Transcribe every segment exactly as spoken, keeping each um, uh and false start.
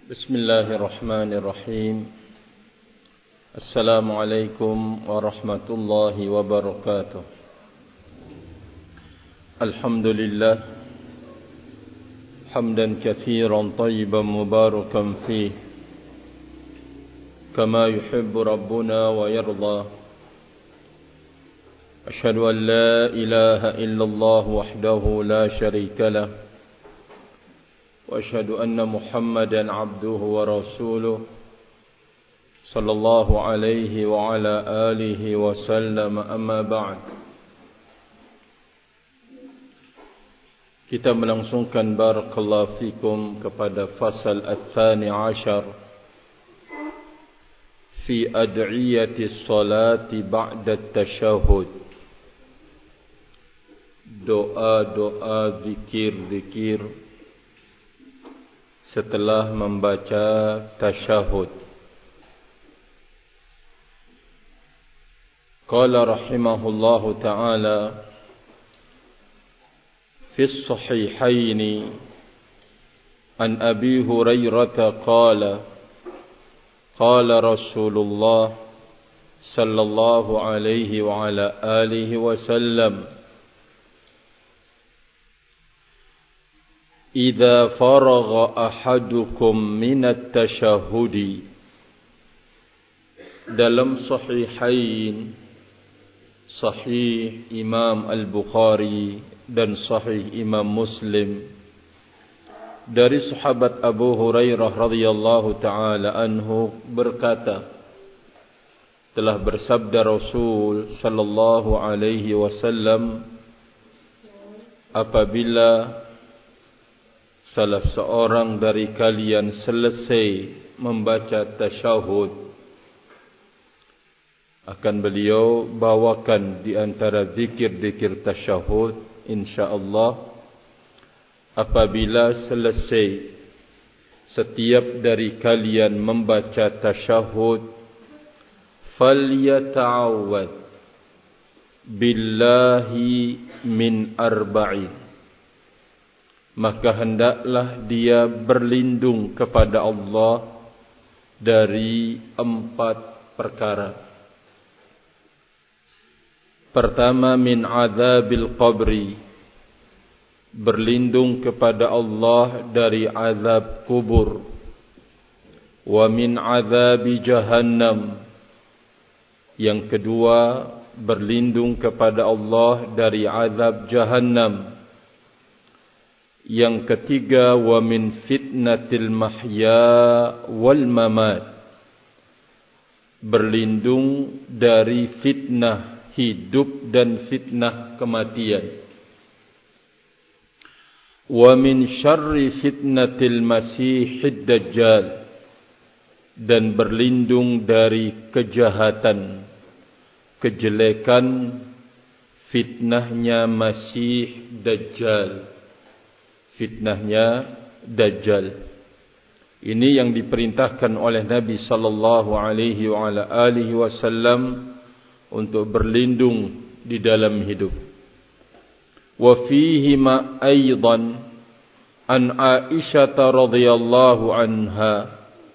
بسم الله الرحمن الرحيم السلام عليكم ورحمة الله وبركاته الحمد لله حمدا كثيرا طيبا مباركا فيه كما يحب ربنا ويرضى أشهد أن لا إله إلا الله وحده لا شريك له وأشهد أن محمدا عبده ورسوله صلى الله عليه وعلى آله وسلم أما بعد. Kita melangsungkan barakallahu fikum kepada fasal al-thani ashar fi ad'iyati salati ba'da at-tashahhud. Doa-doa zikir-zikir setelah membaca tasyahud. Qala rahimahullahu ta'ala fi as-sahihayn an Abi Hurairah qala qala Rasulullah sallallahu alaihi wa ala alihi wa sallam إذا فرغ أحدكم من التشهد. Dalam sahihain, sahih Imam Al-Bukhari dan sahih Imam Muslim, dari sahabat Abu Hurairah radhiyallahu taala anhu berkata, telah bersabda Rasul sallallahu alaihi wasallam, apabila salah seorang dari kalian selesai membaca tasyahud, akan beliau bawakan di antara zikir-zikir tasyahud insyaallah. Apabila selesai setiap dari kalian membaca tasyahud, falyata'awwad billahi min arba'in, maka hendaklah dia berlindung kepada Allah dari empat perkara. Pertama, min azabil qabri, berlindung kepada Allah dari azab kubur. Wa min azabi jahannam, yang kedua berlindung kepada Allah dari azab jahannam. Yang ketiga, wa min fitnatil mahya wal mamat, berlindung dari fitnah hidup dan fitnah kematian. Wa min syarri fitnatil masihid dajjal, dan berlindung dari kejahatan, kejelekan fitnahnya Masih Dajjal, fitnahnya Dajjal. Ini yang diperintahkan oleh Nabi sallallahu alaihi wa ala alihi wasallam untuk berlindung di dalam hidup. Wa fihi ma aidan an Aisyah radhiyallahu anha,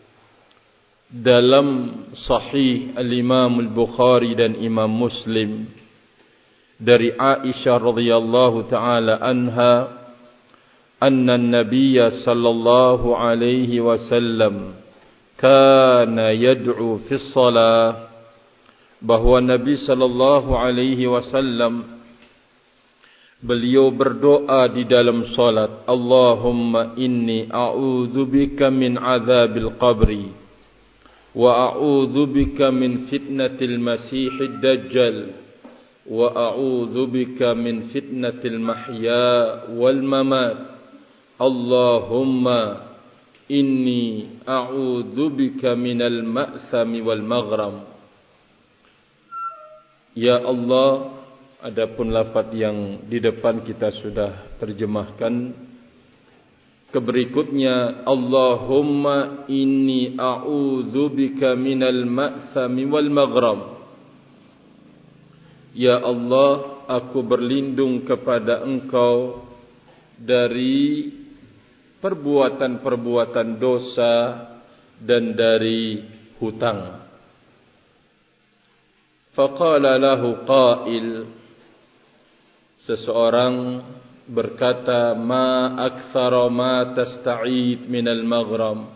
dalam sahih al-Imam al-Bukhari dan Imam Muslim, dari Aisyah radhiyallahu taala anha, anna an-nabiy sallallahu alaihi wasallam kana yad'u fi shalah, bahwa Nabi sallallahu alaihi wasallam beliau berdoa di dalam salat, Allahumma inni a'udzu bika min adzabil qabri wa a'udzu bika min fitnatil masiihid dajjal wa a'udzu bika min fitnatil mahya wal mamat. Allahumma inni a'udzu bika minal ma'thami wal maghram. Ya Allah, adapun lafaz yang di depan kita sudah terjemahkan. Keberikutnya, Allahumma inni a'udzu bika minal ma'thami wal maghram. Ya Allah, aku berlindung kepada Engkau dari perbuatan-perbuatan dosa dan dari hutang. Faqala lahu qail, seseorang berkata, ma akthara ma tasta'id minal maghram,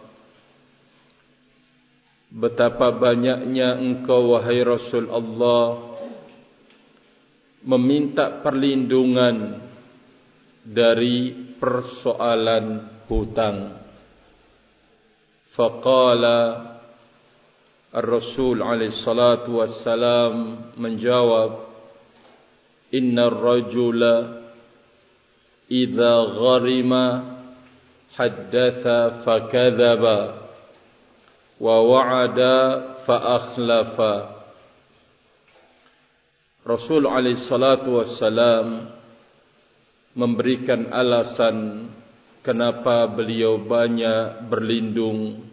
betapa banyaknya engkau wahai Rasul Allah meminta perlindungan dari persoalan hutang. Faqala Ar-Rasul alaihi salatu wassalam menjawab, inna ar-rajula idza gharima haddatha fakadzaba wa wa'ada fa akhlafa. Rasul alaihi salatu wassalam memberikan alasan kenapa beliau banyak berlindung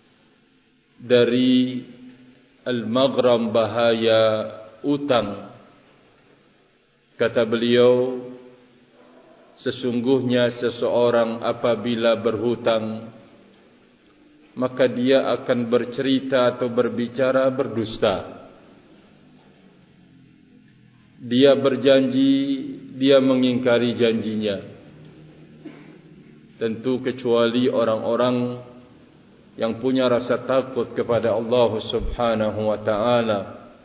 dari al-maghram, bahaya utang. Kata beliau, sesungguhnya seseorang apabila berhutang, maka dia akan bercerita atau berbicara berdusta. Dia berjanji, dia mengingkari janjinya. Tentu kecuali orang-orang yang punya rasa takut kepada Allah Subhanahu wa ta'ala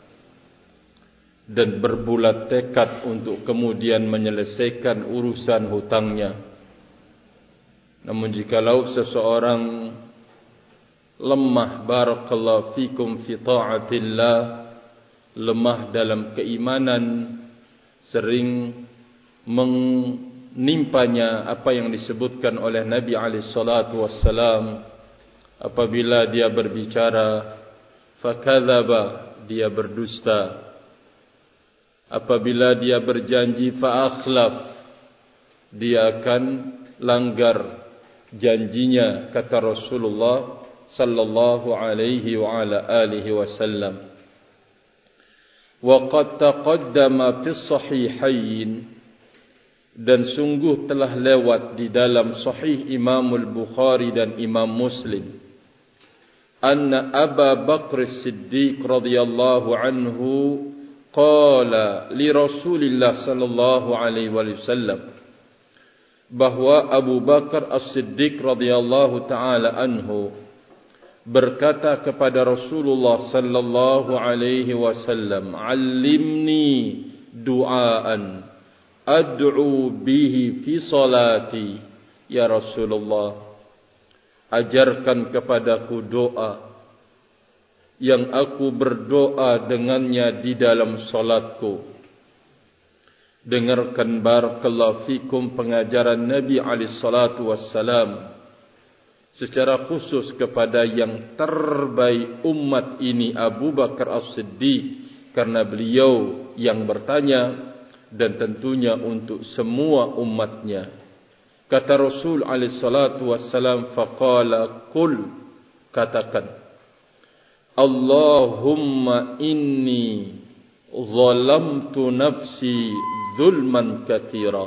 dan berbulat tekad untuk kemudian menyelesaikan urusan hutangnya. Namun jikalau seseorang lemah, barakallahu fikum, fi ta'atillah, lemah dalam keimanan, sering menimpanya apa yang disebutkan oleh Nabi alaihi salatu wassalam, apabila dia berbicara fakadzaba, dia berdusta. Apabila dia berjanji fa'akhlaf, dia akan langgar janjinya, kata Rasulullah sallallahu alaihi wa ala alihi wasallam. Wa qad taqaddama fi sahihain, dan sungguh telah lewat di dalam sahih Imam Al-Bukhari dan Imam Muslim, anna Abu Bakr As-Siddiq radhiyallahu anhu qala li Rasulillah sallallahu alaihi wasallam, bahwa Abu Bakar As-Siddiq radhiyallahu taala anhu berkata kepada Rasulullah sallallahu alaihi wasallam, "Allimni du'aan ad'u bihi fi salati." Ya Rasulullah, ajarkan kepadaku doa yang aku berdoa dengannya di dalam salatku. Dengarkan barakallahu fikum pengajaran Nabi alaihi salatu wassalam secara khusus kepada yang terbaik umat ini, Abu Bakar As-Siddiq, karena beliau yang bertanya, dan tentunya untuk semua umatnya. Kata Rasul alaihi salatu wassalam, faqala qul, katakan, Allahumma inni zalamtu nafsi zulman katsira.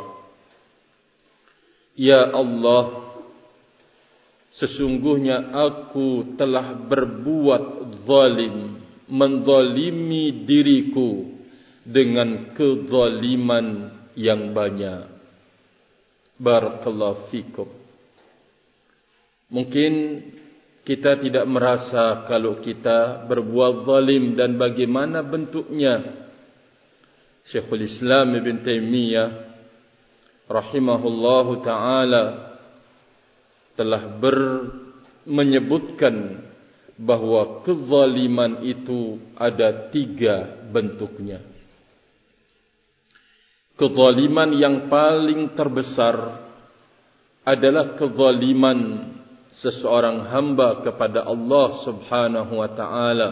Ya Allah, sesungguhnya aku telah berbuat zalim, menzalimi diriku dengan kezaliman yang banyak. Barakallahu fikum. Mungkin kita tidak merasa kalau kita berbuat zalim dan bagaimana bentuknya. Syekhul Islam Ibn Taimiyah rahimahullahu ta'ala telah ber menyebutkan bahwa kezaliman itu ada tiga bentuknya. Kezaliman yang paling terbesar adalah kezaliman seseorang hamba kepada Allah Subhanahu wa ta'ala.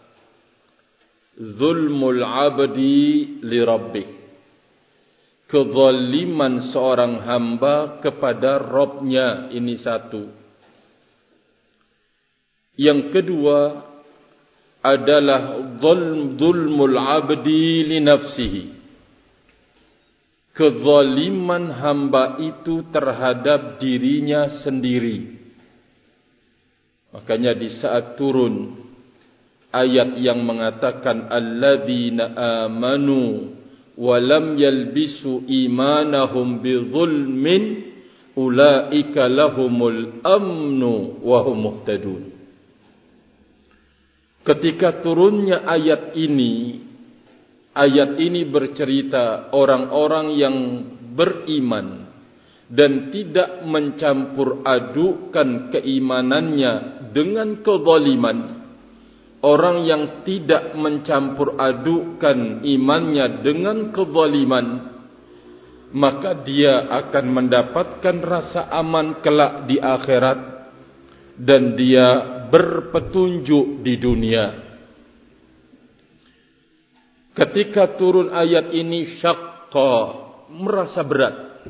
Zulmul abdi li rabbih. Kezaliman seorang hamba kepada Rabbnya, ini satu. Yang kedua adalah zulmul abdi li nafsihi. kezaliman hamba itu terhadap dirinya sendiri. Makanya di saat turun ayat yang mengatakan alladzina amanu wa lam yalbisu imanahum bidzulmin ulaika lahumul amnu wa hum muhtadun. Ketika turunnya ayat ini, ayat ini bercerita orang-orang yang beriman dan tidak mencampur adukan keimanannya dengan kezaliman. Orang yang tidak mencampur adukan imannya dengan kezaliman, maka dia akan mendapatkan rasa aman kelak di akhirat dan dia berpetunjuk di dunia. Ketika turun ayat ini, syaqqa, merasa berat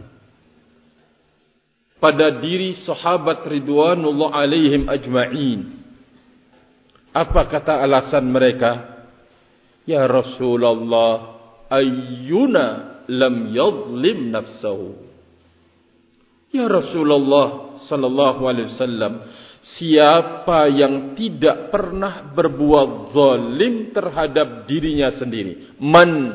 pada diri sahabat ridwanullah alaihim ajma'in. Apa kata alasan mereka? Ya Rasulullah, ayyuna lam yadhlim nafsahu. Ya Rasulullah sallallahu alaihi wasallam, siapa yang tidak pernah berbuat zalim terhadap dirinya sendiri? Man.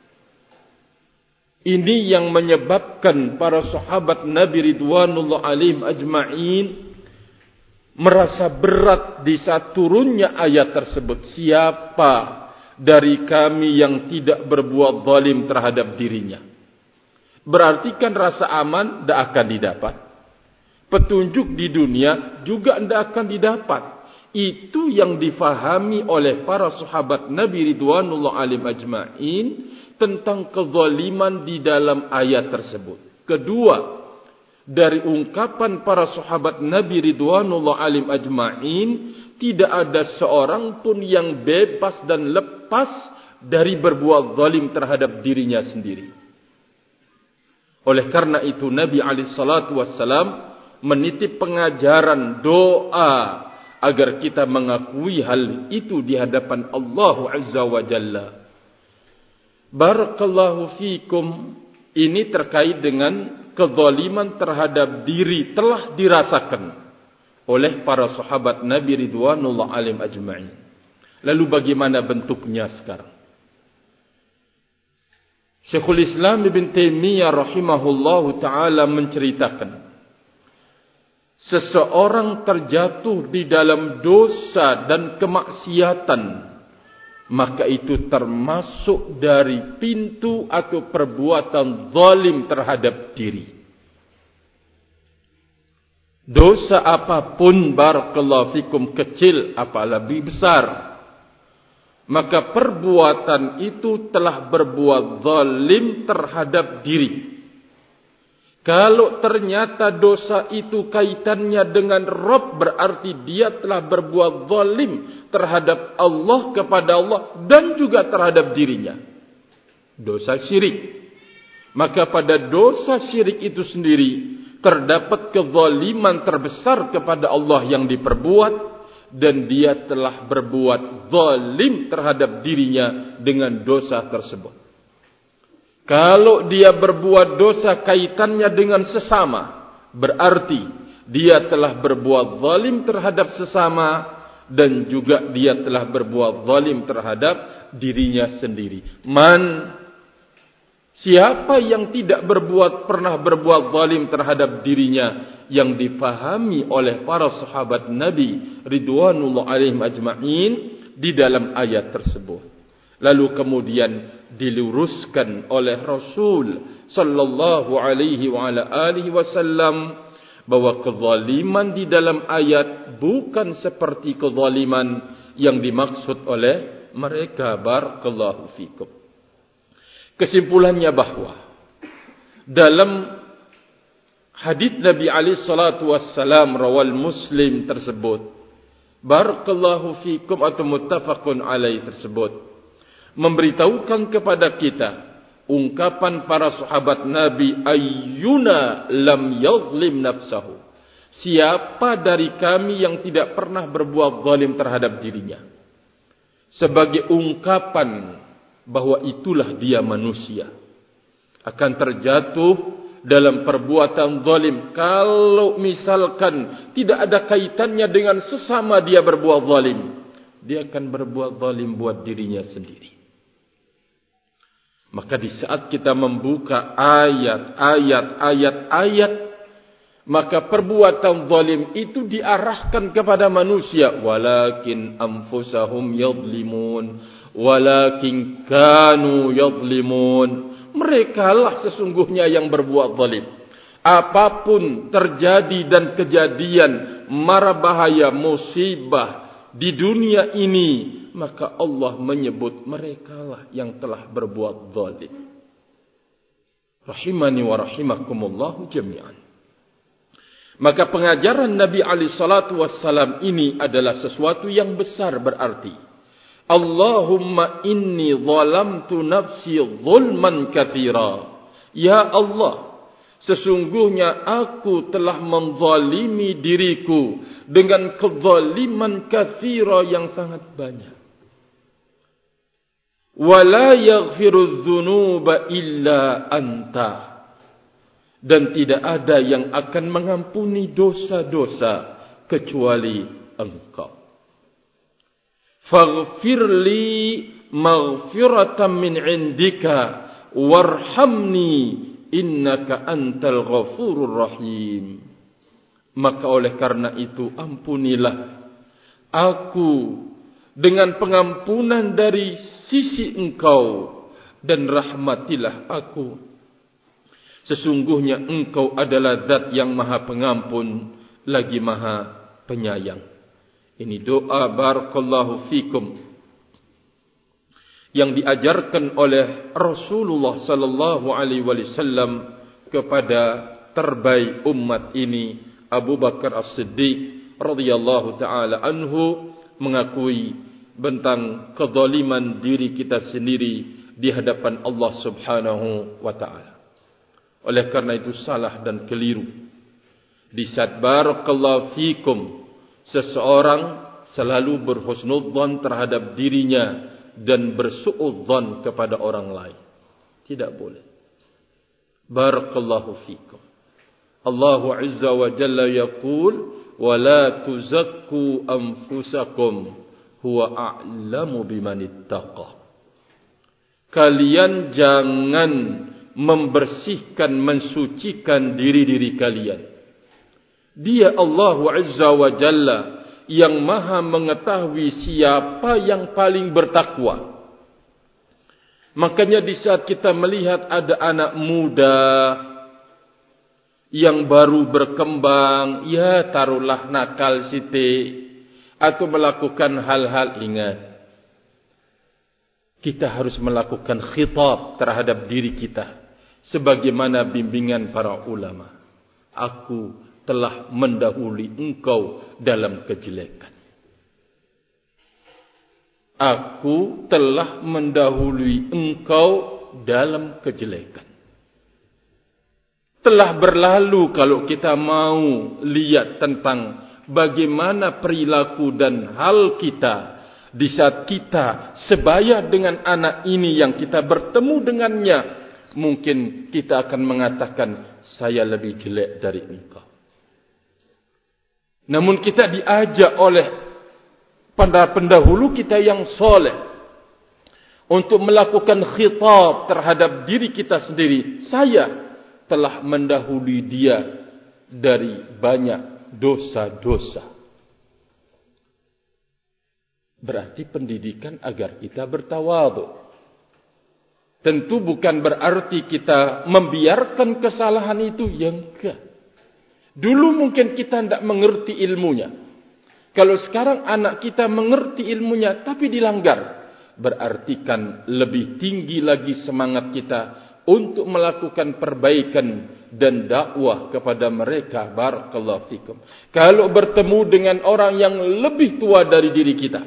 Ini yang menyebabkan para sahabat Nabi ridwanullah alaihim ajma'in merasa berat di saat turunnya ayat tersebut. Siapa dari kami yang tidak berbuat zalim terhadap dirinya? Berarti kan rasa aman tidak akan didapat. Petunjuk di dunia juga tidak akan didapat. Itu yang difahami oleh para sahabat Nabi ridwanullah alaihim ajma'in tentang kezaliman di dalam ayat tersebut. Kedua, dari ungkapan para sahabat Nabi ridwanullah alaihim ajma'in, tidak ada seorang pun yang bebas dan lepas dari berbuat zalim terhadap dirinya sendiri. Oleh karena itu Nabi alaihi salatu wassalam menitip pengajaran doa agar kita mengakui hal itu di hadapan Allah Azza wa Jalla. Barakallahu fikum. Ini terkait dengan kezaliman terhadap diri telah dirasakan oleh para sahabat Nabi ridwanullah alaihim ajma'in. Lalu bagaimana bentuknya sekarang? Syekhul Islam Ibn Taimiyah rahimahullahu ta'ala menceritakan, seseorang terjatuh di dalam dosa dan kemaksiatan, maka itu termasuk dari pintu atau perbuatan zalim terhadap diri. Dosa apapun barakallahu fikum, kecil apalagi besar, maka perbuatan itu telah berbuat zalim terhadap diri. Kalau ternyata dosa itu kaitannya dengan Rabb, berarti dia telah berbuat zalim terhadap Allah, kepada Allah, dan juga terhadap dirinya. Dosa syirik. Maka pada dosa syirik itu sendiri terdapat kezaliman terbesar kepada Allah yang diperbuat, dan dia telah berbuat zalim terhadap dirinya dengan dosa tersebut. Kalau dia berbuat dosa kaitannya dengan sesama, berarti dia telah berbuat zalim terhadap sesama, dan juga dia telah berbuat zalim terhadap dirinya sendiri. Man, siapa yang tidak berbuat pernah berbuat zalim terhadap dirinya, yang dipahami oleh para sahabat Nabi ridwanullah alaihim ajma'in di dalam ayat tersebut. Lalu kemudian diluruskan oleh Rasul sallallahu alaihi wa ala alihi wasallam bahwa kezaliman di dalam ayat bukan seperti kezaliman yang dimaksud oleh mereka. Barakallahu fikum. Kesimpulannya bahwa dalam hadits Nabi alaihi salatu wassalam rawal Muslim tersebut, barakallahu fikum, atau muttafaqun alaih tersebut, memberitahukan kepada kita ungkapan para sahabat Nabi, ayyuna lam yadhlim nafsahu. Siapa dari kami yang tidak pernah berbuat zalim terhadap dirinya, sebagai ungkapan bahwa itulah dia manusia. akan terjatuh dalam perbuatan zalim kalau misalkan tidak ada kaitannya dengan sesama dia berbuat zalim. Dia akan berbuat zalim buat dirinya sendiri. Maka di saat kita membuka ayat, ayat, ayat, ayat, maka perbuatan zalim itu diarahkan kepada manusia. Walakin anfusahum yadlimun, walakin kanu yadlimun. Mereka lah sesungguhnya yang berbuat zalim. Apapun terjadi dan kejadian, mara bahaya, musibah di dunia ini, maka Allah menyebut mereka lah yang telah berbuat zalim. Rahimani wa rahimakumullahu jami'an. Maka pengajaran Nabi alaihi salatu wassalam ini adalah sesuatu yang besar berarti. Allahumma inni zalamtu nafsi zulman katsira. Ya Allah, sesungguhnya aku telah menzalimi diriku dengan kezaliman katsira yang sangat banyak. Wala yaghfiru dzunuba illa anta. Dan tidak ada yang akan mengampuni dosa-dosa kecuali Engkau. Faghfirli maghfiratan min indika warhamni innaka antal ghafurur rahim. Maka oleh karena itu ampunilah aku dengan pengampunan dari sisi Engkau dan rahmatilah aku. Sesungguhnya Engkau adalah Zat yang Maha Pengampun lagi Maha Penyayang. Ini doa barakallahu fikum yang diajarkan oleh Rasulullah sallallahu alaihi wasallam kepada terbaik umat ini, Abu Bakar As-Siddiq radhiyallahu taala anhu, mengakui tentang kezaliman diri kita sendiri di hadapan Allah Subhanahu wa taala. Oleh karena itu salah dan keliru di saat barakallahu fikum seseorang selalu berhusnudzan terhadap dirinya dan bersuudzan kepada orang lain. Tidak boleh. Barakallahu fikum. Allah Azza wa Jalla yaqul, "Wa la tuzakku anfusakum, huwa a'lamu biman ittaqa." Kalian jangan membersihkan, mensucikan diri-diri kalian. Dia Allah Azza wa Jalla yang Maha mengetahui siapa yang paling bertakwa. Makanya di saat kita melihat ada anak muda yang baru berkembang, ya taruhlah nakal sithik atau melakukan hal-hal, ingat, kita harus melakukan khitab terhadap diri kita sebagaimana bimbingan para ulama. Aku telah mendahului engkau dalam kejelekan. Aku telah mendahului engkau dalam kejelekan. Telah berlalu kalau kita mau lihat tentang bagaimana perilaku dan hal kita di saat kita sebaya dengan anak ini yang kita bertemu dengannya. Mungkin kita akan mengatakan, saya lebih jelek dari engkau. Namun kita diajak oleh para pendahulu kita yang soleh untuk melakukan khitab terhadap diri kita sendiri. Saya telah mendahului dia dari banyak dosa-dosa. Berarti pendidikan agar kita bertawadhu. Tentu bukan berarti kita membiarkan kesalahan itu, yang enggak. Dulu mungkin kita tidak mengerti ilmunya. Kalau sekarang anak kita mengerti ilmunya tapi dilanggar, berarti kan lebih tinggi lagi semangat kita untuk melakukan perbaikan dan dakwah kepada mereka. Barakallahu fikum. Kalau bertemu dengan orang yang lebih tua dari diri kita,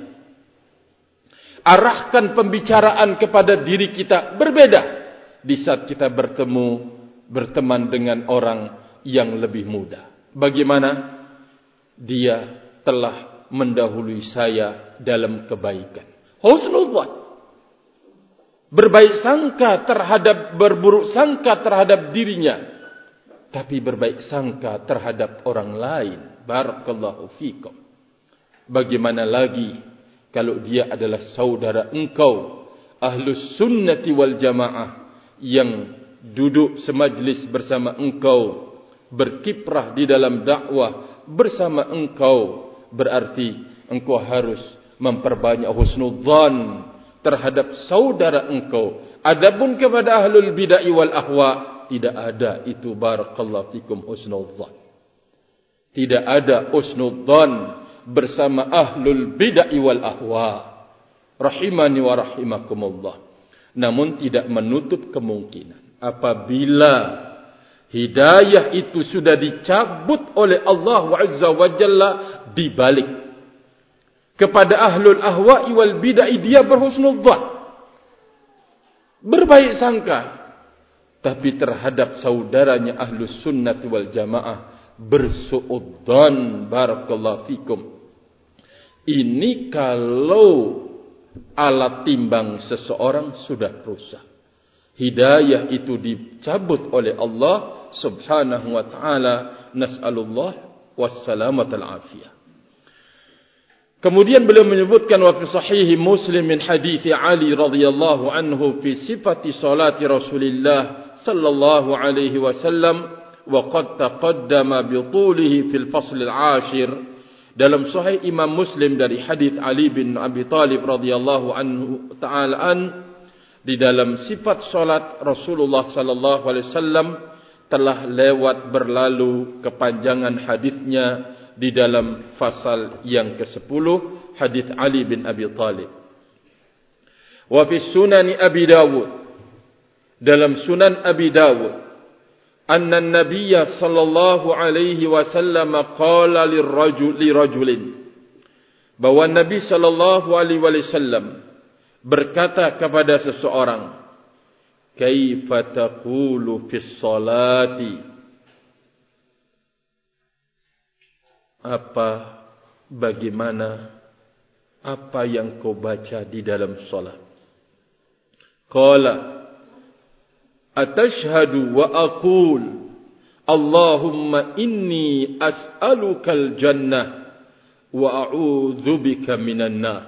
arahkan pembicaraan kepada diri kita berbeda di saat kita bertemu berteman dengan orang yang lebih muda. Bagaimana? Dia telah mendahului saya dalam kebaikan. Husnudzan. berbaik sangka terhadap berburuk sangka terhadap dirinya, tapi berbaik sangka terhadap orang lain. Barakallahu fikum. Bagaimana lagi kalau dia adalah saudara engkau, ahlus sunnati wal jamaah, yang duduk semajlis bersama engkau, berkiprah di dalam dakwah bersama engkau, berarti engkau harus memperbanyak husnudzan terhadap saudara engkau. Adapun kepada ahlul bid'ah wal ahwa, tidak ada itu. Barakallahu fikum husnudzan. Tidak ada husnudzan bersama ahlul bid'ah wal ahwa. Rahimani wa rahimakumullah. Namun tidak menutup kemungkinan apabila hidayah itu sudah dicabut oleh Allah Azza wa Jalla, dibalik kepada ahlul ahwa'i wal bid'ah, dia berhusnudzan, berbaik sangka, tapi terhadap saudaranya ahlus sunnati wal jamaah bersuudzan. Barakallahu fikum. Ini kalau alat timbang seseorang sudah rusak, hidayah itu dicabut oleh Allah subhanahu wa ta'ala. Nas'alullah wassalamu'al afiyah. Kemudian beliau menyebutkan wa fi sahih Muslim min hadits Ali radhiyallahu anhu fi sifati salati Rasulillah sallallahu alaihi wasallam wa qad taqaddama bi tulihi fil fasl al-ashir. Dalam sahih Imam Muslim dari hadits Ali bin Abi Thalib radhiyallahu anhu ta'ala an, di dalam sifat salat Rasulullah sallallahu alaihi wasallam telah lewat berlalu kepanjangan hadisnya di dalam fasal yang kesepuluh, hadis Ali bin Abi Thalib. Wa fi sunan Abi Dawud, dalam sunan Abi Dawud, anna an-nabiy sallallahu alaihi wasallam qala lirrajul lirajulin, bahwa Nabi sallallahu alaihi wasallam berkata kepada seseorang, kaifa taqulu fis salati, apa, bagaimana, apa yang kau baca di dalam salat? Qala atashhadu wa aqul Allahumma inni as'alukal jannah wa a'udzu bika minan nar.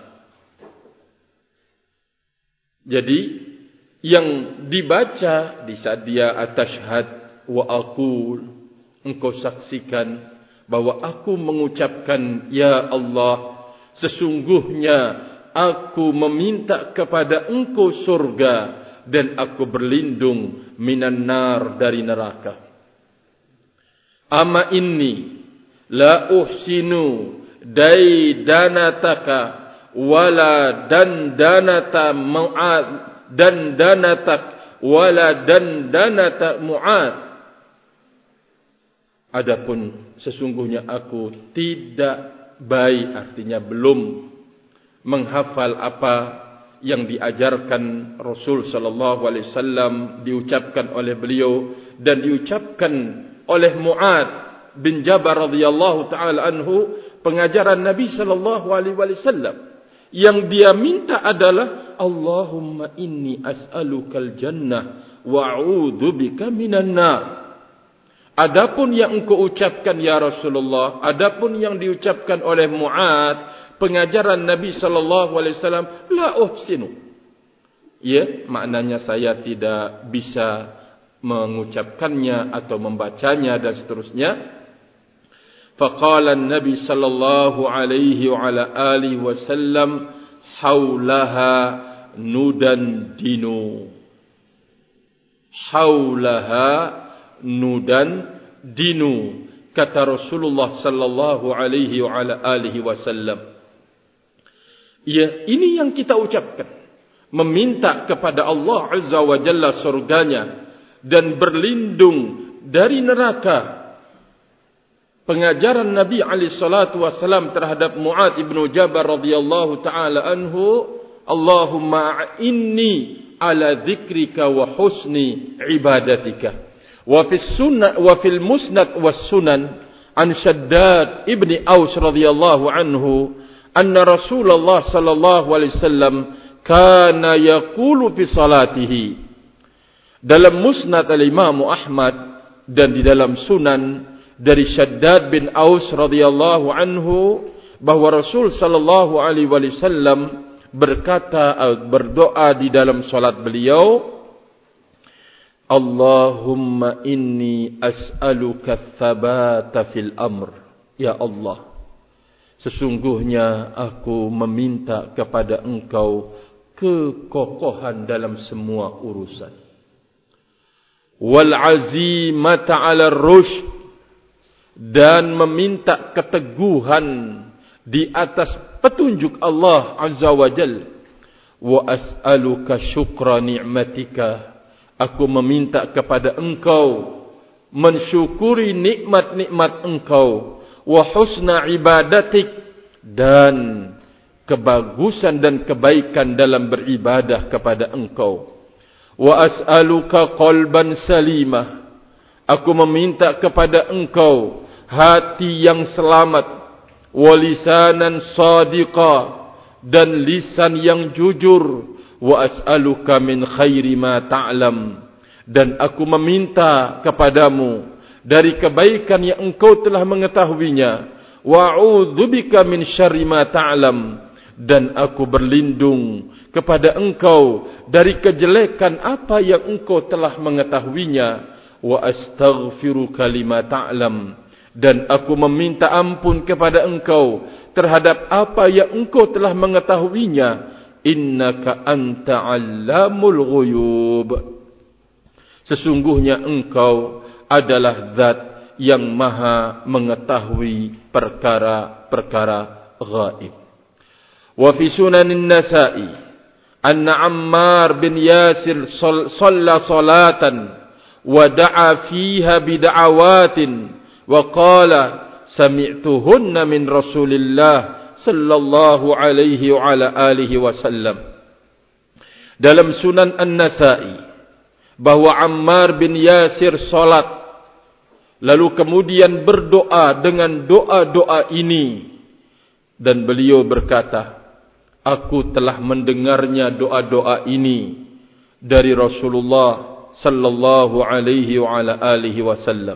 Jadi yang dibaca di saat dia atashhad wa aqul, engkau saksikan bahwa aku mengucapkan, ya Allah, sesungguhnya aku meminta kepada engkau surga dan aku berlindung minan nar, dari neraka. Ama inni la uhsinu daidanataka wala dandanata mu'ad dandanatak wala dandanata mu'ad. Adapun sesungguhnya aku tidak baik, artinya belum menghafal apa yang diajarkan Rasul sallallahu alaihi wasallam, diucapkan oleh beliau dan diucapkan oleh Mu'ad bin Jabal radhiyallahu taala anhu, pengajaran Nabi sallallahu alaihi wasallam. Yang dia minta adalah Allahumma inni as'alukal jannah wa a'udzu bika minan nar. Adapun yang engkau ucapkan ya Rasulullah, adapun yang diucapkan oleh Mu'ad, pengajaran Nabi sallallahu alaihi wasallam, la uhsinu. Ya, maknanya saya tidak bisa mengucapkannya atau membacanya dan seterusnya. Faqala an-nabi sallallahu alaihi wa ala alihi wasallam haulaha nudan dinu. Haulaha nudan dinu, kata Rasulullah sallallahu alaihi wa ala alihi wasallam. Ya, ini yang kita ucapkan, meminta kepada Allah Azza wa Jalla surganya dan berlindung dari neraka. Pengajaran Nabi alaihi salatu wasallam terhadap Mu'ad ibn Jabal radhiyallahu taala anhu, Allahumma inni ala dzikrika wa husni ibadatika. Wa fi sunnah wa fil musnad was sunan an Shaddad ibni Aus radhiyallahu anhu anna Rasulullah sallallahu alaihi wasallam kana yaqulu fi salatihi. Dalam Musnad al-Imam Ahmad dan di dalam Sunan dari Shaddad bin Aus radhiyallahu anhu bahwa Rasul sallallahu alaihi wasallam berkata, berdoa di dalam salat beliau, Allahumma inni as'aluka tsabata fil amr. Ya Allah, sesungguhnya aku meminta kepada Engkau kekokohan dalam semua urusan. Wal azimata 'ala ar-rusyd, dan meminta keteguhan di atas petunjuk Allah Azza wa Jalla. Wa as'aluka syukra ni'matika, aku meminta kepada Engkau mensyukuri nikmat-nikmat Engkau. Wa husna ibadatik, dan kebagusan dan kebaikan dalam beribadah kepada Engkau. Wa as'aluka qalban salimah, aku meminta kepada Engkau hati yang selamat. Wa lisanan sadiqa, dan lisan yang jujur. Wa as'aluka min khairi ma ta'lam, dan aku meminta kepadamu dari kebaikan yang Engkau telah mengetahuinya. Wa a'udzubika min syarri ma ta'lam, dan aku berlindung kepada Engkau dari kejelekan apa yang Engkau telah mengetahuinya. Wa astaghfiruka lima ta'lam, dan aku meminta ampun kepada Engkau terhadap apa yang Engkau telah mengetahuinya. Innaka anta 'allamul ghuyub, sesungguhnya Engkau adalah zat yang maha mengetahui perkara-perkara ghaib. Wa fi sunanin Nasa'i anna Ammar bin Yasir shalla salatan wa da'a fiha bid'awatin wa qala sami'tuhunna min Rasulillah sallallahu alaihi wa ala alihi wasallam. Dalam Sunan An-Nasa'i bahwa Ammar bin Yasir salat lalu kemudian berdoa dengan doa-doa ini, dan beliau berkata, aku telah mendengarnya doa-doa ini dari Rasulullah sallallahu alaihi wa ala alihi wasallam.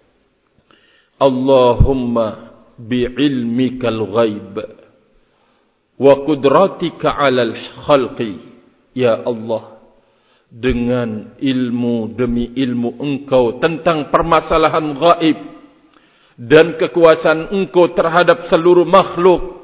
Allahumma bi'ilmikal ghaib wa qudratika 'alal khalqi, ya Allah, dengan ilmu demi ilmu Engkau tentang permasalahan gaib dan kekuasaan Engkau terhadap seluruh makhluk.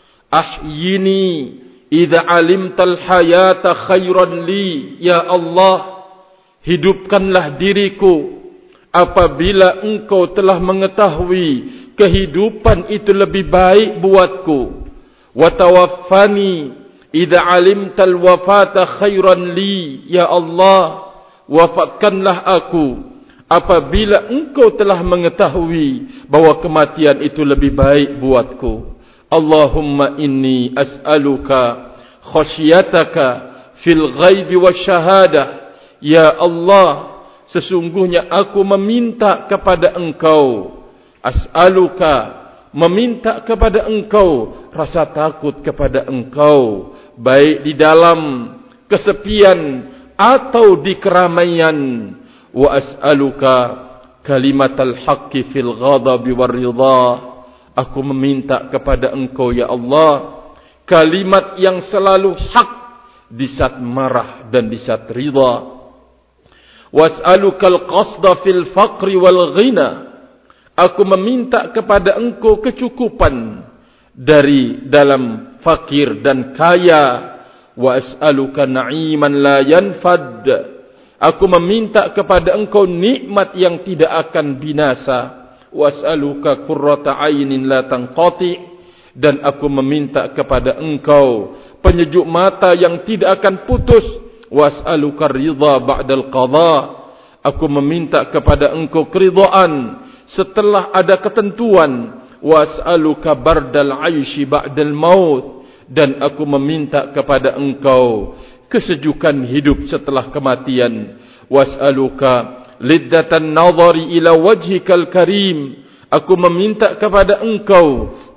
Ahyini idza alimtal hayata khairan li, ya Allah, hidupkanlah diriku apabila Engkau telah mengetahui kehidupan itu lebih baik buatku. Wa tawaffani idza alimtal wafata khairan li, ya Allah, wafatkanlah aku apabila Engkau telah mengetahui bahwa kematian itu lebih baik buatku. Allahumma inni as'aluka khasyataka fil ghaibi wasyahadah, ya Allah, sesungguhnya aku meminta kepada Engkau, as'aluka, meminta kepada Engkau rasa takut kepada Engkau, baik di dalam kesepian atau di keramaian. Wa as'aluka kalimatal haqqi fil ghadabi war ridha, aku meminta kepada Engkau, ya Allah, kalimat yang selalu hak di saat marah dan di saat ridha. Was'alukal qasda fil faqri wal ghina, aku meminta kepada Engkau kecukupan dari dalam fakir dan kaya. Wa as'aluka na'iman la yanfad, aku meminta kepada Engkau nikmat yang tidak akan binasa. Wa as'aluka qurrata 'ainin la tanqati, dan aku meminta kepada Engkau penyejuk mata yang tidak akan putus. Wa as'aluka ridha ba'dal qadha, aku meminta kepada Engkau keridhaan setelah ada ketentuan. Wa as'aluka bardal 'aishi ba'dal maut, dan aku meminta kepada Engkau kesejukan hidup setelah kematian. Wa as'aluka liddatan nadhari ila wajhikal karim, aku meminta kepada Engkau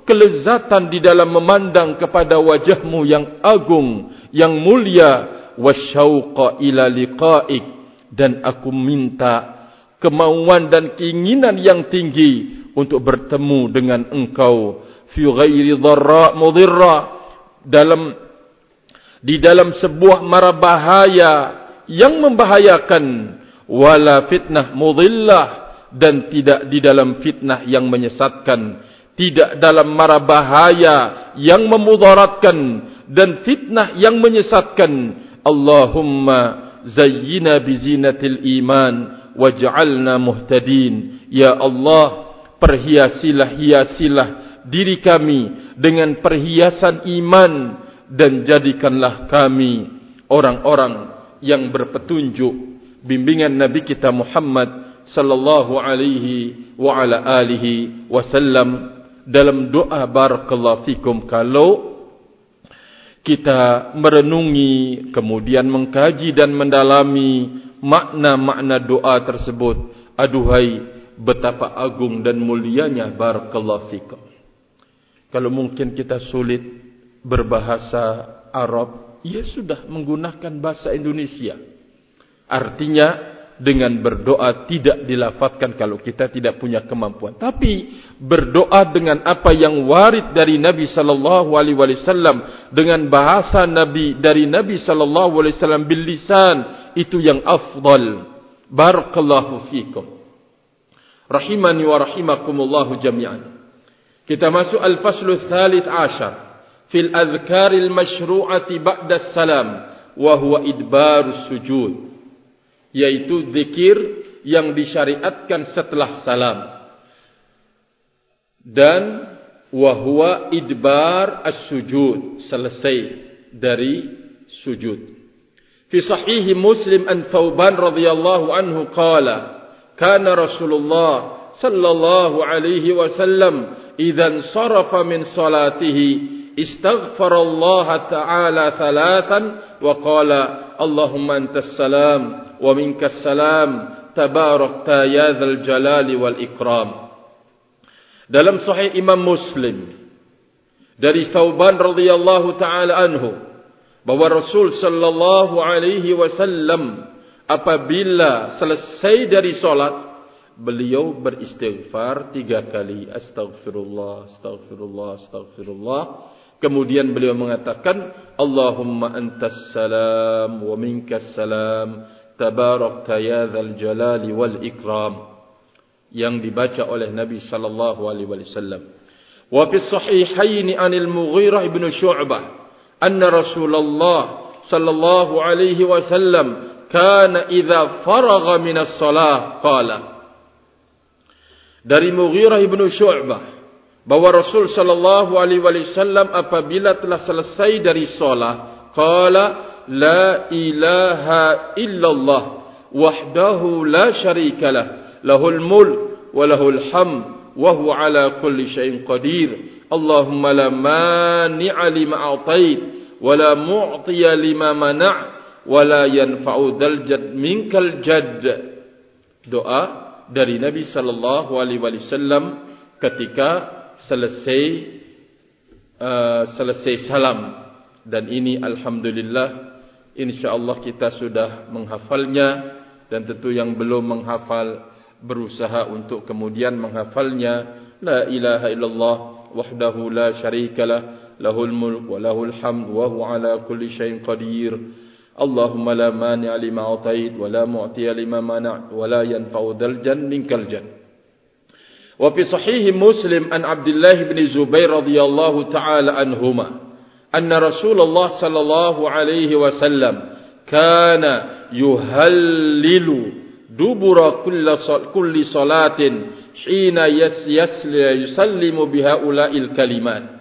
kelezatan di dalam memandang kepada wajahmu yang agung, yang mulia, wasyauqa ila liqa'ik, dan aku minta kemauan dan keinginan yang tinggi untuk bertemu dengan engkau fi ghairi dharra mudhirra, dalam di dalam sebuah mara bahaya yang membahayakan, wala fitnah mudhillah, dan tidak di dalam fitnah yang menyesatkan, tidak dalam mara bahaya yang memudaratkan dan fitnah yang menyesatkan. Allahumma zayyina bizinatil iman waj'alna muhtadin. Ya Allah, perhiasilah hiasilah diri kami dengan perhiasan iman, dan jadikanlah kami orang-orang yang berpetunjuk bimbingan Nabi kita Muhammad sallallahu alaihi wa ala alihi wasallam. Dalam doa barakallahu fikum, kalau kita merenungi kemudian mengkaji dan mendalami makna-makna doa tersebut, aduhai betapa agung dan mulianya barakallahu fikum. Kalau mungkin kita sulit berbahasa Arab, ya sudah menggunakan bahasa Indonesia. Artinya dengan berdoa tidak dilafatkan kalau kita tidak punya kemampuan, tapi berdoa dengan apa yang warid dari Nabi sallallahu alaihi wasallam, dengan bahasa Nabi dari Nabi sallallahu alaihi wasallam bil lisan, itu yang afdal. Barakallahu fikum, rahimani wa rahimakumullahu jami'an. Kita masuk al-faslu tsalits ashar fil adhkaril masyru'ati ba'da salam, wa huwa idbarus sujud, yaitu zikir yang disyariatkan setelah salam, dan wahwa idbar as-sujud, selesai dari sujud. Fi sahihi Muslim an Thauban radhiyallahu anhu qala kana Rasulullah sallallahu alaihi wasallam idza sarafa min salatihi istaghfara Allah ta'ala thalathan wa qala Allahumma antas salam wa minkas salam tabarakta ya dzal jalali wal ikram. Dalam sahih Imam Muslim dari Thauban radhiyallahu taala anhu, bahwa Rasul sallallahu alaihi wasallam apabila selesai dari salat, beliau beristighfar tiga kali, astaghfirullah astaghfirullah astaghfirullah. Kemudian beliau mengatakan Allahumma antas salam wa minkas salam tabarakta ya dzal jalali wal ikram, yang dibaca oleh Nabi sallallahu alaihi wasallam. Wa fi sahihaini anil Mughirah ibn Syu'bah anna Rasulullah sallallahu alaihi wasallam kana idza faragha min as-salah qala. Dari Mughirah ibn Syu'bah bahwa Rasul sallallahu alaihi wasallam apabila telah selesai dari salat, qala la ilaha illallah wahdahu la syarika lah, lahul mulk wa lahul hamd wa huwa ala kulli syai'in qadir. Allahumma la mani'a lima a'tait wa la mu'tiya lima mana' wa la yanfa'u dzal jadd minkal jadd. Doa dari Nabi sallallahu alaihi wasallam ketika selesai uh, selesai salam, dan ini alhamdulillah insyaallah kita sudah menghafalnya, dan tentu yang belum menghafal berusaha untuk kemudian menghafalnya. La ilaha illallah wahdahu la syarikalah, lahul mulk wa lahul hamd wa huwa ala kulli syai'in qadir. Allahumma la mani'a lima atait wa la mu'tiya lima mana' wa la yanfa'u dzal jadd minkal jadd. Wa fi sahih Muslim an Abdullah bin Zubair radhiyallahu ta'ala anhuma anna Rasulullah sallallahu alaihi wasallam kana yuhallilu dubura kulli salatin hina yusallimu bihaula'il kalimat.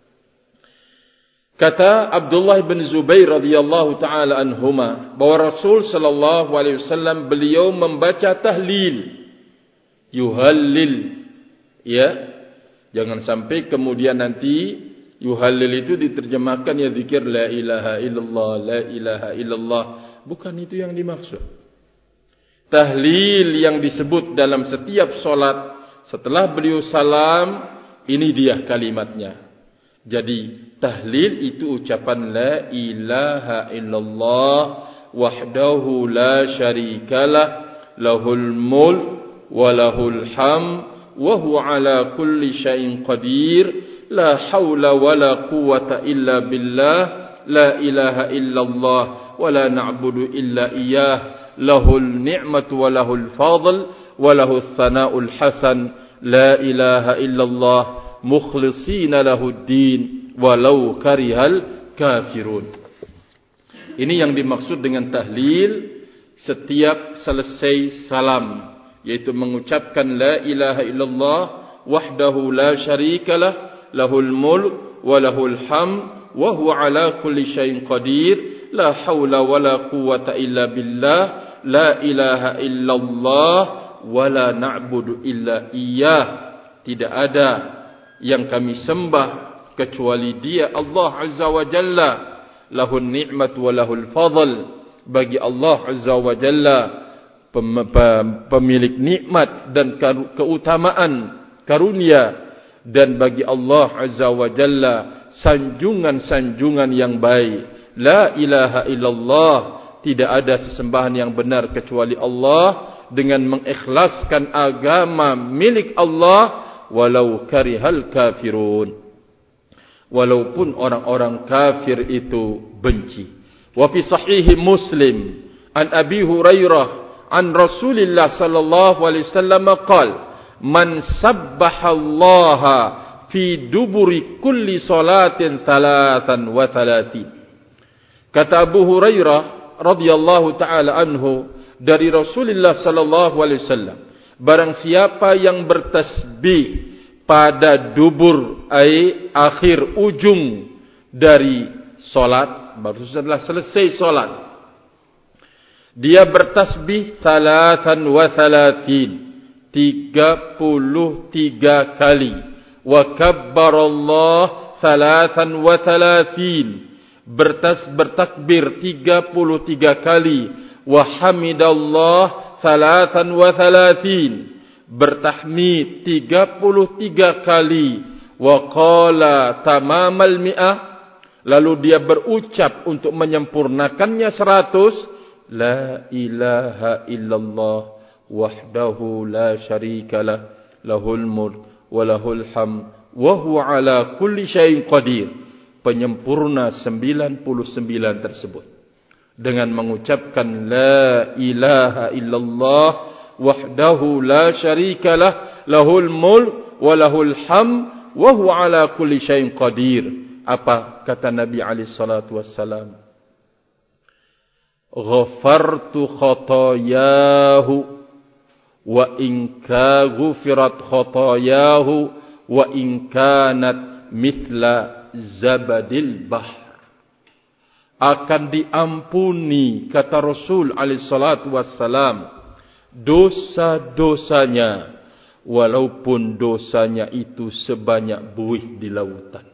Kata Abdullah bin Zubair radhiyallahu ta'ala anhuma bahwa Rasul sallallahu alaihi wasallam beliau membaca tahlil, yuhallil, ya, jangan sampai kemudian nanti yuhallil itu diterjemahkan ya zikir la ilaha illallah, la ilaha illallah. Bukan itu yang dimaksud. Tahlil yang disebut dalam setiap solat setelah beliau salam, Ini dia kalimatnya. Jadi tahlil itu ucapan la ilaha illallah wahdahu la syarikalah lahul mulk wa lahul hamd wa huwa ala kulli syai'in qadir la haula wa la quwwata illa billah la ilaha illallah wa la na'budu illa iyyah lahul ni'matu wa lahul fadl wa lahus sana'ul hasan la ilaha illallah mukhlishina lahuddin walau karihal kafirun. Ini yang dimaksud dengan tahlil setiap selesai salam, yaitu mengucapkan la ilaha illallah wahdahu la syarikalah lahul mulk wa lahul hamd wa huwa ala kulli syai'in qadir la haula wa la quwwata illa billah la ilaha illallah wa la na'budu illa iyyah. Tidak ada yang kami sembah kecuali Dia, Allah Azza wa Jalla. Lahun ni'mat wa lahul fadl. Bagi Allah Azza wa Jalla pemilik nikmat dan keutamaan karunia, dan bagi Allah Azza wa Jalla sanjungan-sanjungan yang baik. La ilaha illallah, tidak ada sesembahan yang benar kecuali Allah, dengan mengikhlaskan agama milik Allah, walau karihal kafirun, walaupun orang-orang kafir itu benci. Wa fi sahih Muslim an Abi Hurairah an Rasulillah sallallahu alaihi wasallam qala man sabbaha Allah fi duburi kulli salatin thalathan wa thalathin. Kata Abu Hurairah radhiyallahu taala anhu dari Rasulullah sallallahu alaihi wasallam, barang siapa yang bertasbih pada dubur, ai akhir ujung dari solat, baru setelah selesai solat, dia bertasbih salatan wa salatin, tiga puluh tiga kali, wa kabbarallah salatan wa salatin, bertas bertakbir tiga puluh tiga kali, wa hamidallah salatan wa salatin, bertahmid tiga puluh tiga kali, wa qala tamamal mi'ah, lalu dia berucap untuk menyempurnakannya seratus, la ilaha illallah wahdahu la syarikalah lahul mulk wa lahul hamd wa huwa ala kulli syai'in qadir. Penyempurna sembilan puluh sembilan tersebut dengan mengucapkan la ilaha illallah wahdahu la syarikalah lahul mulk wa lahul hamd wa huwa ala kulli syai'in qadir. Apa kata Nabi alaihi salatu wassalam? Ghafartu khatayahu wa in ka ghufirat khatayahu wa in kanat mithla zabadil bahr. Akan diampuni, kata Rasul alaihi salatu wassalam, dosa-dosanya, walaupun dosanya itu sebanyak buih di lautan.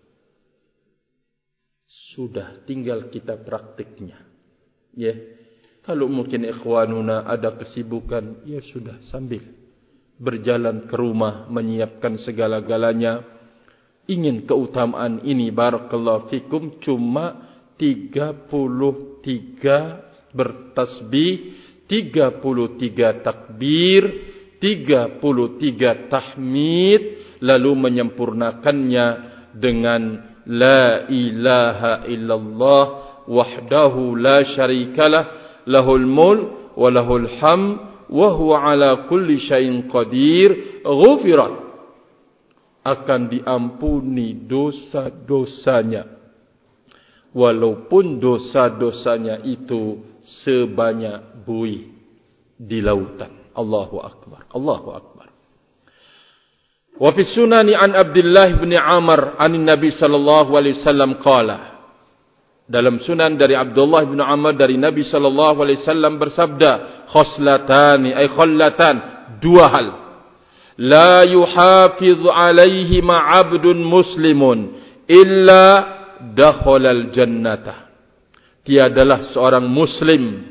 Sudah tinggal kita praktiknya. Ya, kalau mungkin ikhwanuna ada kesibukan, ya sudah, sambil berjalan ke rumah menyiapkan segala-galanya. Ingin keutamaan ini, barakallahu fikum, cuma tiga puluh tiga bertasbih, tiga puluh tiga takbir, tiga puluh tiga tahmid, lalu menyempurnakannya dengan la ilaha illallah wahdahu la syarikalah lahul mulk wa lahul hamd wa huwa ala kulli syai'in qadir. Ghufirat, akan diampuni dosa-dosanya, walaupun dosa-dosanya itu sebanyak buih di lautan. Allahu akbar, Allahu akbar. Wa fi sunani an Abdullah bin Amr an Nabi sallallahu alaihi wasallam qala, dalam sunan dari Abdullah bin Amr dari Nabi sallallahu alaihi wasallam bersabda, khoslatani ay khallatan, dua hal, la yuhafiz alaihi ma 'abdun muslimun illa dakhalal jannata. Tiadalah seorang muslim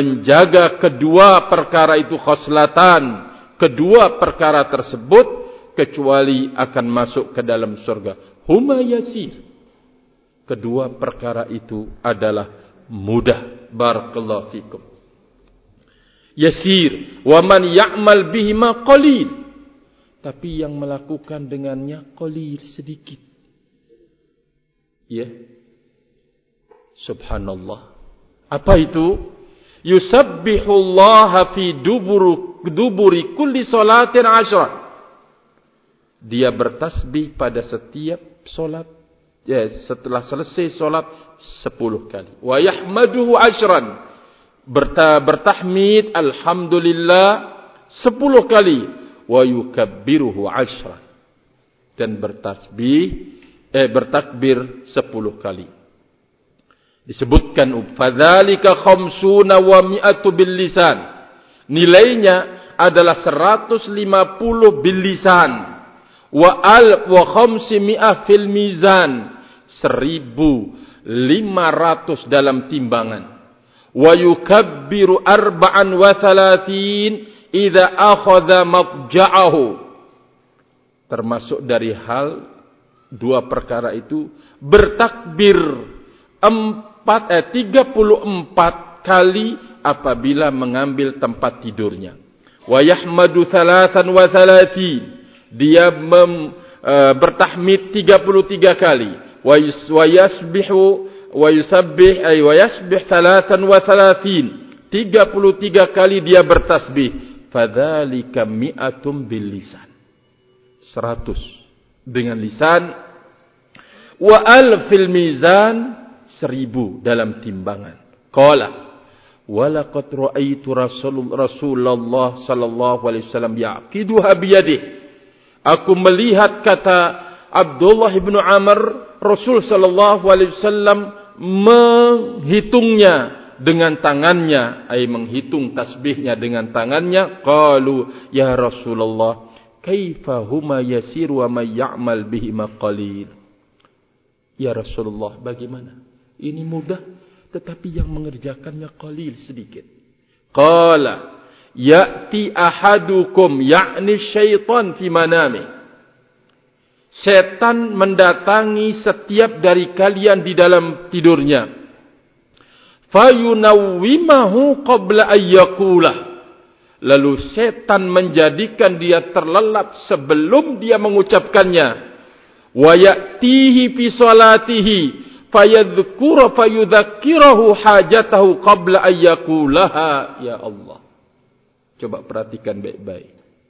menjaga kedua perkara itu, khoslatan, kedua perkara tersebut, kecuali akan masuk ke dalam surga. Huma yasir. Kedua perkara itu adalah mudah. Barakallahu fikum. Yasir. Wa man ya'mal bihima qalil. Tapi yang melakukan dengannya qalil, sedikit. Ya. Subhanallah. Apa itu? Yusabbihullaha fi duburu, duburi kulli salatin ashra. Dia bertasbih pada setiap solat, ya, setelah selesai solat sepuluh kali. Wa yahmaduhu ashran. Berta, bertahmid alhamdulillah sepuluh kali. Wa yukabbiruhu ashran. Dan bertasbih eh bertakbir sepuluh kali. Disebutkan fadzalika khamsuna wa mi'atu bil lisan. Nilainya adalah seratus lima puluh bil lisan. Wa alf wa khamsimi'ah fil mizan. seribu lima ratus dalam timbangan. Wa yukabbiru arba'an wa thalathin idza akhadha madja'ahu. Termasuk dari hal dua perkara itu bertakbir empat eh tiga puluh empat kali apabila mengambil tempat tidurnya. Wa yahmadu thalathan wa thalathin. Dia mem, uh, bertahmid tiga puluh tiga kali. Wa yasbihu wa yusabbih ay wa yasbih thalathan wa thalathin. tiga puluh tiga kali dia bertasbih. Fadzalika mi'atum bil lisan. seratus dengan lisan. Wa alfil mizan. Seribu dalam timbangan. Qala walaqad ra'aitu Rasulullah sallallahu alaihi wasallam yaqiduha biyadihi. Aku melihat, kata Abdullah bin Amr, Rasul sallallahu alaihi wasallam menghitungnya dengan tangannya, ay menghitung tasbihnya dengan tangannya. Qalu ya Rasulullah, kaifa huma yasir wa may ya'mal bihi qalil. Ya Rasulullah, bagaimana? Ini mudah, tetapi yang mengerjakannya qalil, sedikit. Qala ya'ti ahadukum, yakni syaitan fi manami. Setan mendatangi setiap dari kalian di dalam tidurnya. Fayunawwimahu qabla ayyaqula. Lalu setan menjadikan dia terlelap sebelum dia mengucapkannya. Wa ya'tihi fi salatihi fayadhkura fayudzakkirahu hajatahu qabla ayyaqulaha. Ya Allah. Coba perhatikan baik-baik.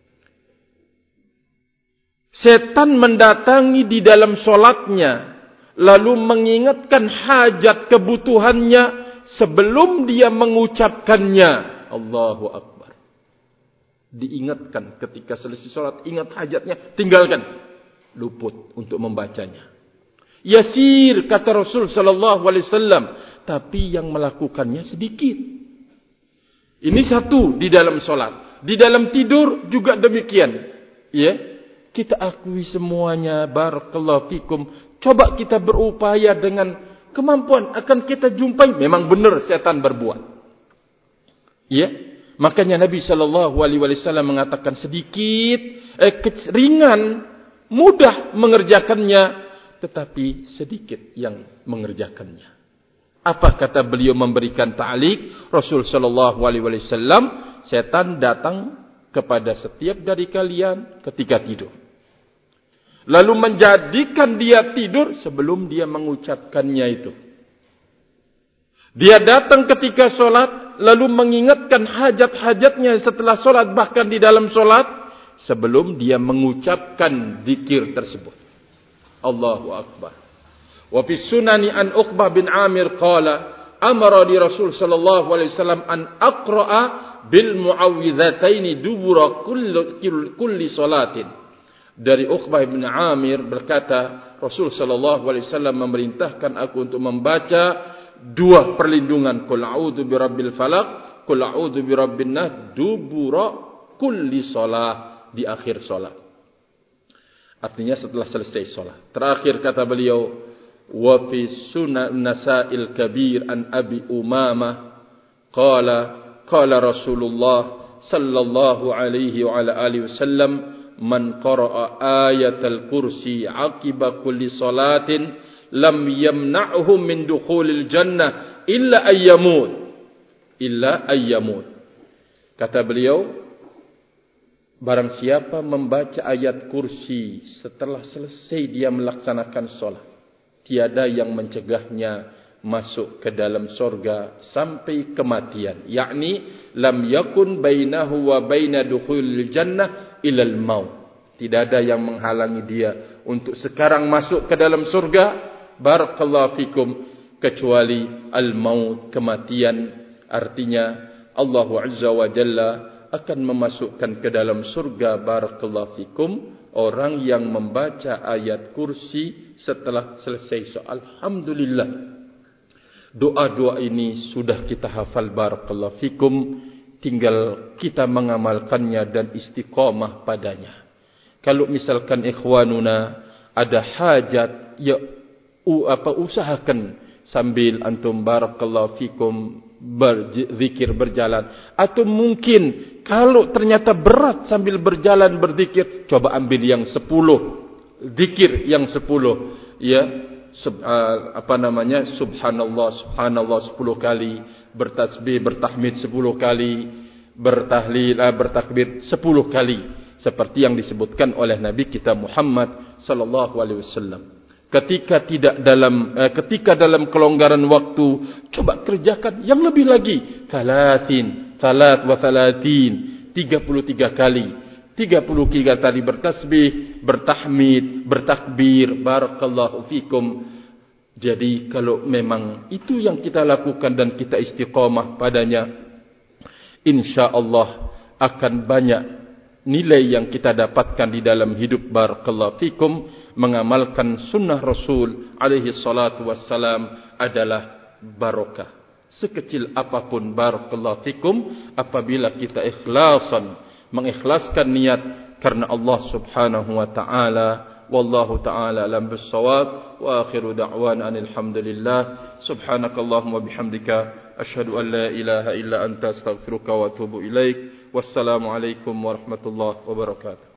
Setan mendatangi di dalam solatnya, lalu mengingatkan hajat kebutuhannya sebelum dia mengucapkannya. Allahu Akbar. Diingatkan ketika selesai solat, ingat hajatnya, tinggalkan. Luput untuk membacanya. Yasir, kata Rasul sallallahu alaihi wasallam, tapi yang melakukannya sedikit. Ini satu di dalam solat. Di dalam tidur juga demikian. Ya, kita akui semuanya. Barakallahu fikum. Coba kita berupaya dengan kemampuan. Akan kita jumpai. Memang benar setan berbuat. Ya, makanya Nabi sallallahu alaihi wasallam mengatakan sedikit, eh, ringan, mudah mengerjakannya, tetapi sedikit yang mengerjakannya. Apa kata beliau memberikan ta'liq? Rasul sallallahu alaihi wasallam, setan datang kepada setiap dari kalian ketika tidur. Lalu menjadikan dia tidur sebelum dia mengucapkannya itu. Dia datang ketika solat, lalu mengingatkan hajat-hajatnya setelah solat, bahkan di dalam solat, sebelum dia mengucapkan zikir tersebut. Allahu Akbar. Wa fi sunani an Uqbah bin Amir qala amara di Rasul sallallahu alaihi wasallam an aqra'a bil muawwidhataini dubura kulli kulli salatin. Dari Uqbah bin Amir berkata, Rasul sallallahu alaihi wasallam memerintahkan aku untuk membaca dua perlindungan, qul a'udzu birabbil falaq, qul a'udzu birabbin nas, dubura kulli salah, di akhir salat. Artinya setelah selesai salat. Terakhir kata beliau, wa fi sunan Nasail Kabir an Abi Umamah qala qala Rasulullah sallallahu alaihi wa ala alihi wasallam man qara'a ayatal kursi aqiba kulli salatin lam yamna'hu min dukhulil jannah illa ayyamut illa ayyamut. Kata beliau, barang siapa membaca ayat kursi setelah selesai dia melaksanakan solat, tiada yang mencegahnya masuk ke dalam surga sampai kematian. Yakni lam yakun bainahu wa baina dukhulil jannah ilal maut. Tidak ada yang menghalangi dia untuk sekarang masuk ke dalam surga, barakallahu fikum, kecuali al-maut, kematian. Artinya Allah Azza wa Jalla akan memasukkan ke dalam surga, barakallahu fikum, orang yang membaca ayat kursi setelah selesai soal. Alhamdulillah, doa-doa ini sudah kita hafal, barakallahu fikum. Tinggal kita mengamalkannya dan istiqamah padanya. Kalau misalkan ikhwanuna ada hajat, ya u, apa usahakan sambil antum, barakallahu fikum, berzikir berjalan. Atau mungkin kalau ternyata berat sambil berjalan berzikir, coba ambil yang sepuluh, zikir yang sepuluh, ya, sub, uh, apa namanya, subhanallah, subhanallah sepuluh kali, bertasbih, bertahmid sepuluh kali, bertahlil, uh, bertakbir sepuluh kali, seperti yang disebutkan oleh Nabi kita Muhammad sallallahu alaihi wasallam. Ketika tidak dalam eh, ketika dalam kelonggaran waktu, coba kerjakan yang lebih lagi. Talatin, talat wa talatin, tiga puluh tiga kali. tiga puluh tiga kali bertasbih, bertahmid, bertakbir, barakallahu fikum. Jadi kalau memang itu yang kita lakukan dan kita istiqamah padanya, insya-Allah akan banyak nilai yang kita dapatkan di dalam hidup, barakallahu fikum. Mengamalkan sunnah Rasul alaihi salatu wassalam adalah barokah. Sekecil apapun, barakallahu fikum, apabila kita ikhlasan, mengikhlaskan niat karena Allah subhanahu wa ta'ala. Wallahu ta'ala alam bissawab. Wa akhiru da'wana alhamdulillah. Subhanakallahumma bihamdika asyhadu an la ilaha illa anta astaghfiruka wa atubu ilaik. Wassalamu alaikum warahmatullahi wabarakatuh.